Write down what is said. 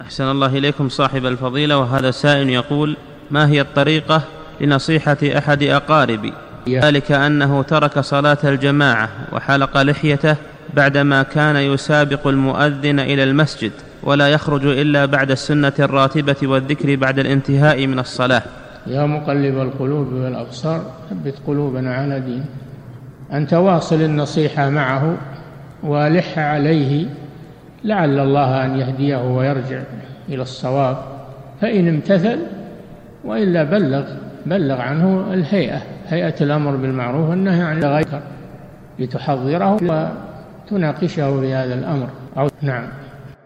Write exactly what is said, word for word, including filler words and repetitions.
أحسن الله إليكم صاحب الفضيلة، وهذا سائل يقول: ما هي الطريقة لنصيحة أحد أقاربي ذلك أنه ترك صلاة الجماعة وحلق لحيته بعدما كان يسابق المؤذن إلى المسجد ولا يخرج إلا بعد السنة الراتبة والذكر بعد الانتهاء من الصلاة؟ يا مقلب القلوب والأبصار ثبت قلوبنا على دين. أنت واصل النصيحة معه والح عليه لعل الله أن يهديه ويرجع إلى الصواب، فإن امتثل وإلا بلغ بلغ عنه الهيئة هيئة الأمر بالمعروف والنهي عن المنكر لتحضره وتناقشه في هذا الأمر. نعم.